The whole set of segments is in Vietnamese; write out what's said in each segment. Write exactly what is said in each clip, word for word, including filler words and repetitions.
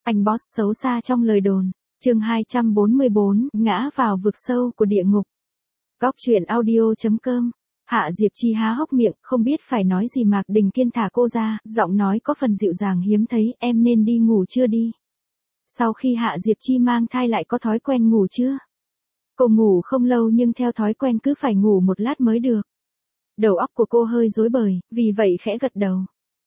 Anh boss xấu xa trong lời đồn. Chương hai trăm bốn mươi bốn, ngã vào vực sâu của địa ngục. Góc truyện audio chấm com. Hạ Diệp Chi há hốc miệng, không biết phải nói gì. Mạc Đình Kiên thả cô ra, giọng nói có phần dịu dàng hiếm thấy, em nên đi ngủ chưa đi. Sau khi Hạ Diệp Chi mang thai lại có thói quen ngủ chưa? Cô ngủ không lâu nhưng theo thói quen cứ phải ngủ một lát mới được. Đầu óc của cô hơi rối bời, vì vậy khẽ gật đầu.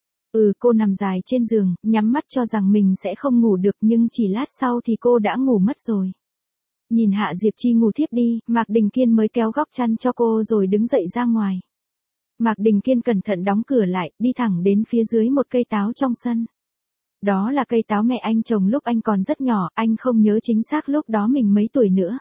Ừ, cô nằm dài trên giường, nhắm mắt cho rằng mình sẽ không ngủ được, nhưng chỉ lát sau thì cô đã ngủ mất rồi. Nhìn Hạ Diệp Chi ngủ thiếp đi, Mạc Đình Kiên mới kéo góc chăn cho cô rồi đứng dậy ra ngoài. Mạc Đình Kiên cẩn thận đóng cửa lại, đi thẳng đến phía dưới một cây táo trong sân. Đó là cây táo mẹ anh trồng lúc anh còn rất nhỏ, anh không nhớ chính xác lúc đó mình mấy tuổi nữa.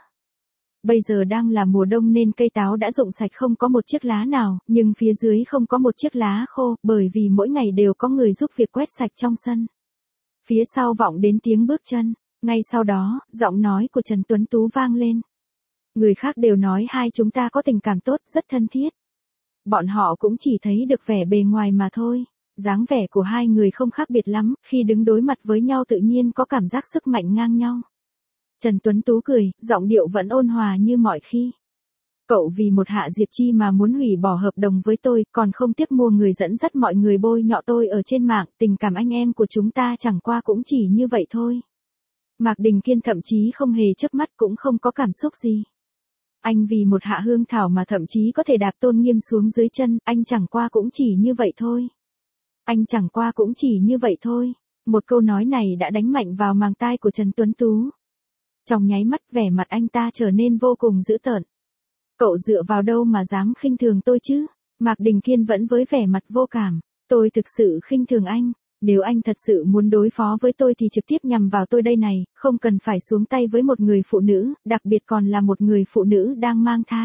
Bây giờ đang là mùa đông nên cây táo đã rụng sạch, không có một chiếc lá nào, nhưng phía dưới không có một chiếc lá khô, bởi vì mỗi ngày đều có người giúp việc quét sạch trong sân. Phía sau vọng đến tiếng bước chân, ngay sau đó, giọng nói của Trần Tuấn Tú vang lên. Người khác đều nói hai chúng ta có tình cảm tốt, rất thân thiết. Bọn họ cũng chỉ thấy được vẻ bề ngoài mà thôi. Dáng vẻ của hai người không khác biệt lắm, khi đứng đối mặt với nhau tự nhiên có cảm giác sức mạnh ngang nhau. Trần Tuấn Tú cười, giọng điệu vẫn ôn hòa như mọi khi. Cậu vì một Hạ Diệp Chi mà muốn hủy bỏ hợp đồng với tôi, còn không tiếc mua người dẫn dắt mọi người bôi nhọ tôi ở trên mạng, tình cảm anh em của chúng ta chẳng qua cũng chỉ như vậy thôi. Mạc Đình Kiên thậm chí không hề chớp mắt, cũng không có cảm xúc gì. Anh vì một Hạ Hương Thảo mà thậm chí có thể đạp tôn nghiêm xuống dưới chân, anh chẳng qua cũng chỉ như vậy thôi. Anh chẳng qua cũng chỉ như vậy thôi. Một câu nói này đã đánh mạnh vào màng tai của Trần Tuấn Tú. Trong nháy mắt vẻ mặt anh ta trở nên vô cùng dữ tợn. Cậu dựa vào đâu mà dám khinh thường tôi chứ? Mạc Đình Kiên vẫn với vẻ mặt vô cảm. Tôi thực sự khinh thường anh. Nếu anh thật sự muốn đối phó với tôi thì trực tiếp nhằm vào tôi đây này, không cần phải xuống tay với một người phụ nữ, đặc biệt còn là một người phụ nữ đang mang thai.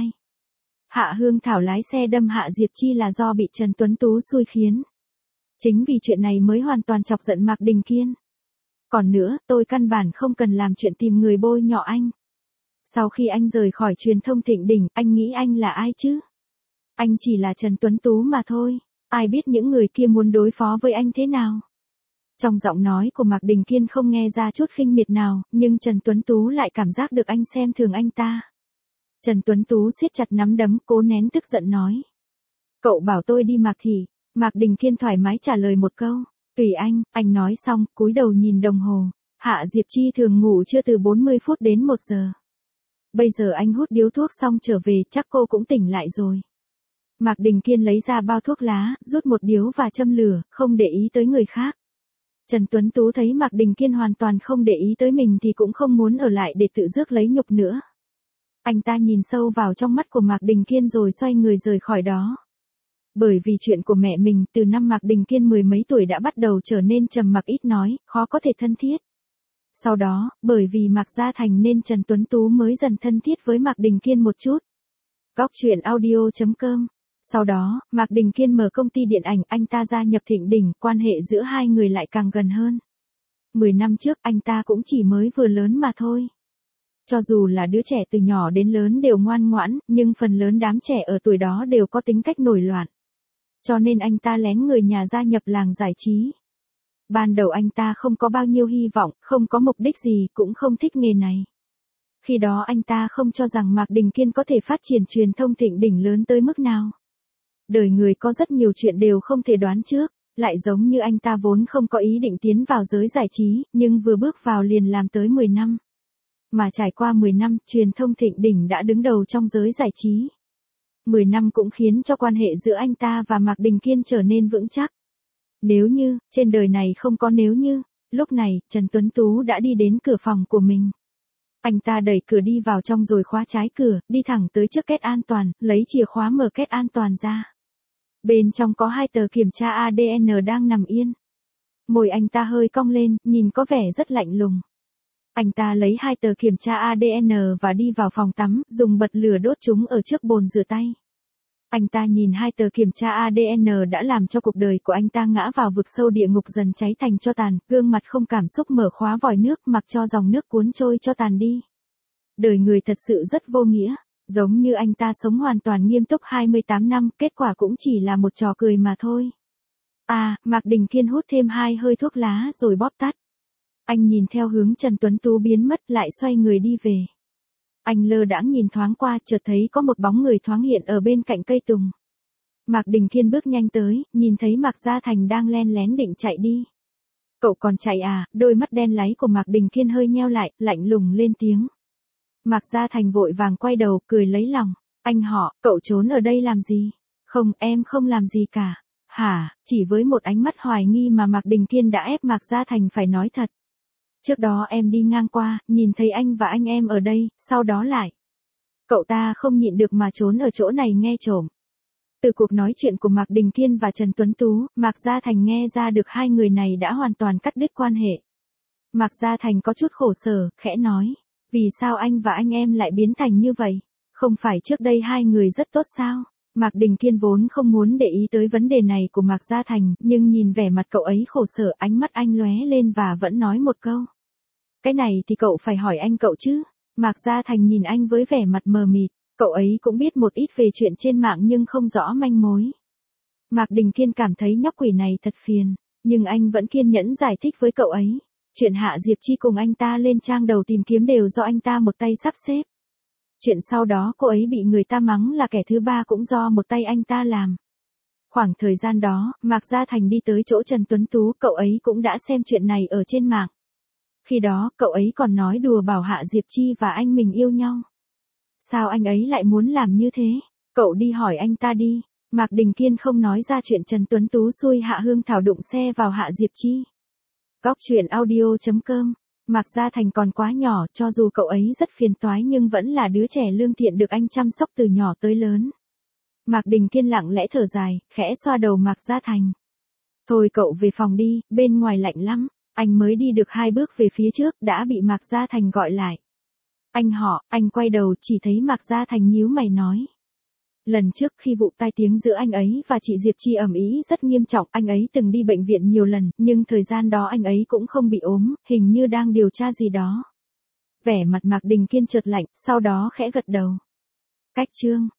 Hạ Hương Thảo lái xe đâm Hạ Diệp Chi là do bị Trần Tuấn Tú xui khiến. Chính vì chuyện này mới hoàn toàn chọc giận Mạc Đình Kiên. Còn nữa, tôi căn bản không cần làm chuyện tìm người bôi nhọ anh. Sau khi anh rời khỏi truyền thông Thịnh Đỉnh, anh nghĩ anh là ai chứ? Anh chỉ là Trần Tuấn Tú mà thôi. Ai biết những người kia muốn đối phó với anh thế nào? Trong giọng nói của Mạc Đình Kiên không nghe ra chút khinh miệt nào, nhưng Trần Tuấn Tú lại cảm giác được anh xem thường anh ta. Trần Tuấn Tú siết chặt nắm đấm, cố nén tức giận nói. Cậu bảo tôi đi Mạc Thị. Mạc Đình Kiên thoải mái trả lời một câu. Tùy anh, anh nói xong, cúi đầu nhìn đồng hồ. Hạ Diệp Chi thường ngủ trưa từ bốn mươi phút đến một giờ. Bây giờ anh hút điếu thuốc xong trở về, chắc cô cũng tỉnh lại rồi. Mạc Đình Kiên lấy ra bao thuốc lá, rút một điếu và châm lửa, không để ý tới người khác. Trần Tuấn Tú thấy Mạc Đình Kiên hoàn toàn không để ý tới mình thì cũng không muốn ở lại để tự rước lấy nhục nữa. Anh ta nhìn sâu vào trong mắt của Mạc Đình Kiên rồi xoay người rời khỏi đó. Bởi vì chuyện của mẹ mình, từ năm Mạc Đình Kiên mười mấy tuổi đã bắt đầu trở nên trầm mặc ít nói, khó có thể thân thiết. Sau đó, bởi vì Mạc Gia Thành nên Trần Tuấn Tú mới dần thân thiết với Mạc Đình Kiên một chút. Góc truyện audio chấm com. Sau đó, Mạc Đình Kiên mở công ty điện ảnh, anh ta gia nhập Thịnh Đỉnh, quan hệ giữa hai người lại càng gần hơn. Mười năm trước anh ta cũng chỉ mới vừa lớn mà thôi. Cho dù là đứa trẻ từ nhỏ đến lớn đều ngoan ngoãn, nhưng phần lớn đám trẻ ở tuổi đó đều có tính cách nổi loạn. Cho nên anh ta lén người nhà gia nhập làng giải trí. Ban đầu anh ta không có bao nhiêu hy vọng, không có mục đích gì, cũng không thích nghề này. Khi đó anh ta không cho rằng Mạc Đình Kiên có thể phát triển truyền thông Thịnh Đỉnh lớn tới mức nào. Đời người có rất nhiều chuyện đều không thể đoán trước, lại giống như anh ta vốn không có ý định tiến vào giới giải trí, nhưng vừa bước vào liền làm tới mười năm. Mà trải qua mười năm, truyền thông Thịnh Đỉnh đã đứng đầu trong giới giải trí. mười năm cũng khiến cho quan hệ giữa anh ta và Mạc Đình Kiên trở nên vững chắc. Nếu như, trên đời này không có nếu như, lúc này, Trần Tuấn Tú đã đi đến cửa phòng của mình. Anh ta đẩy cửa đi vào trong rồi khóa trái cửa, đi thẳng tới trước két an toàn, lấy chìa khóa mở két an toàn ra. Bên trong có hai tờ kiểm tra a đê en đang nằm yên. Môi anh ta hơi cong lên, nhìn có vẻ rất lạnh lùng. Anh ta lấy hai tờ kiểm tra a đê en và đi vào phòng tắm, dùng bật lửa đốt chúng ở trước bồn rửa tay. Anh ta nhìn hai tờ kiểm tra a đê en đã làm cho cuộc đời của anh ta ngã vào vực sâu địa ngục dần cháy thành tro tàn, gương mặt không cảm xúc mở khóa vòi nước mặc cho dòng nước cuốn trôi cho tàn đi. Đời người thật sự rất vô nghĩa, giống như anh ta sống hoàn toàn nghiêm túc hai mươi tám năm, kết quả cũng chỉ là một trò cười mà thôi. À, Mạc Đình Kiên hút thêm hai hơi thuốc lá rồi bóp tắt. Anh nhìn theo hướng Trần Tuấn Tú biến mất lại xoay người đi về. Anh lơ đãng nhìn thoáng qua chợt thấy có một bóng người thoáng hiện ở bên cạnh cây tùng. Mạc Đình Kiên bước nhanh tới, nhìn thấy Mạc Gia Thành đang len lén định chạy đi. Cậu còn chạy à? Đôi mắt đen láy của Mạc Đình Kiên hơi nheo lại, lạnh lùng lên tiếng. Mạc Gia Thành vội vàng quay đầu, cười lấy lòng. Anh họ, cậu trốn ở đây làm gì? Không, em không làm gì cả. Hả? Chỉ với một ánh mắt hoài nghi mà Mạc Đình Kiên đã ép Mạc Gia Thành phải nói thật. Trước đó em đi ngang qua, nhìn thấy anh và anh em ở đây, sau đó lại. Cậu ta không nhịn được mà trốn ở chỗ này nghe trộm. Từ cuộc nói chuyện của Mạc Đình Kiên và Trần Tuấn Tú, Mạc Gia Thành nghe ra được hai người này đã hoàn toàn cắt đứt quan hệ. Mạc Gia Thành có chút khổ sở, khẽ nói. Vì sao anh và anh em lại biến thành như vậy? Không phải trước đây hai người rất tốt sao? Mạc Đình Kiên vốn không muốn để ý tới vấn đề này của Mạc Gia Thành, nhưng nhìn vẻ mặt cậu ấy khổ sở, ánh mắt anh lóe lên và vẫn nói một câu. Cái này thì cậu phải hỏi anh cậu chứ. Mạc Gia Thành nhìn anh với vẻ mặt mờ mịt, cậu ấy cũng biết một ít về chuyện trên mạng nhưng không rõ manh mối. Mạc Đình Kiên cảm thấy nhóc quỷ này thật phiền, nhưng anh vẫn kiên nhẫn giải thích với cậu ấy. Chuyện Hạ Diệp Chi cùng anh ta lên trang đầu tìm kiếm đều do anh ta một tay sắp xếp. Chuyện sau đó cô ấy bị người ta mắng là kẻ thứ ba cũng do một tay anh ta làm. Khoảng thời gian đó, Mạc Gia Thành đi tới chỗ Trần Tuấn Tú, cậu ấy cũng đã xem chuyện này ở trên mạng. Khi đó, cậu ấy còn nói đùa bảo Hạ Diệp Chi và anh mình yêu nhau. Sao anh ấy lại muốn làm như thế? Cậu đi hỏi anh ta đi. Mạc Đình Kiên không nói ra chuyện Trần Tuấn Tú xui Hạ Hương Thảo đụng xe vào Hạ Diệp Chi. Góc truyện audio chấm com. Mạc Gia Thành còn quá nhỏ, cho dù cậu ấy rất phiền toái nhưng vẫn là đứa trẻ lương thiện được anh chăm sóc từ nhỏ tới lớn. Mạc Đình Kiên lặng lẽ thở dài, khẽ xoa đầu Mạc Gia Thành. Thôi cậu về phòng đi, bên ngoài lạnh lắm. Anh mới đi được hai bước về phía trước đã bị Mạc Gia Thành gọi lại. Anh họ, anh quay đầu chỉ thấy Mạc Gia Thành nhíu mày nói. Lần trước khi vụ tai tiếng giữa anh ấy và chị Diệp Chi ầm ĩ rất nghiêm trọng, anh ấy từng đi bệnh viện nhiều lần, nhưng thời gian đó anh ấy cũng không bị ốm, hình như đang điều tra gì đó. Vẻ mặt Mạc Đình Kiên chợt lạnh, sau đó khẽ gật đầu. Cách chương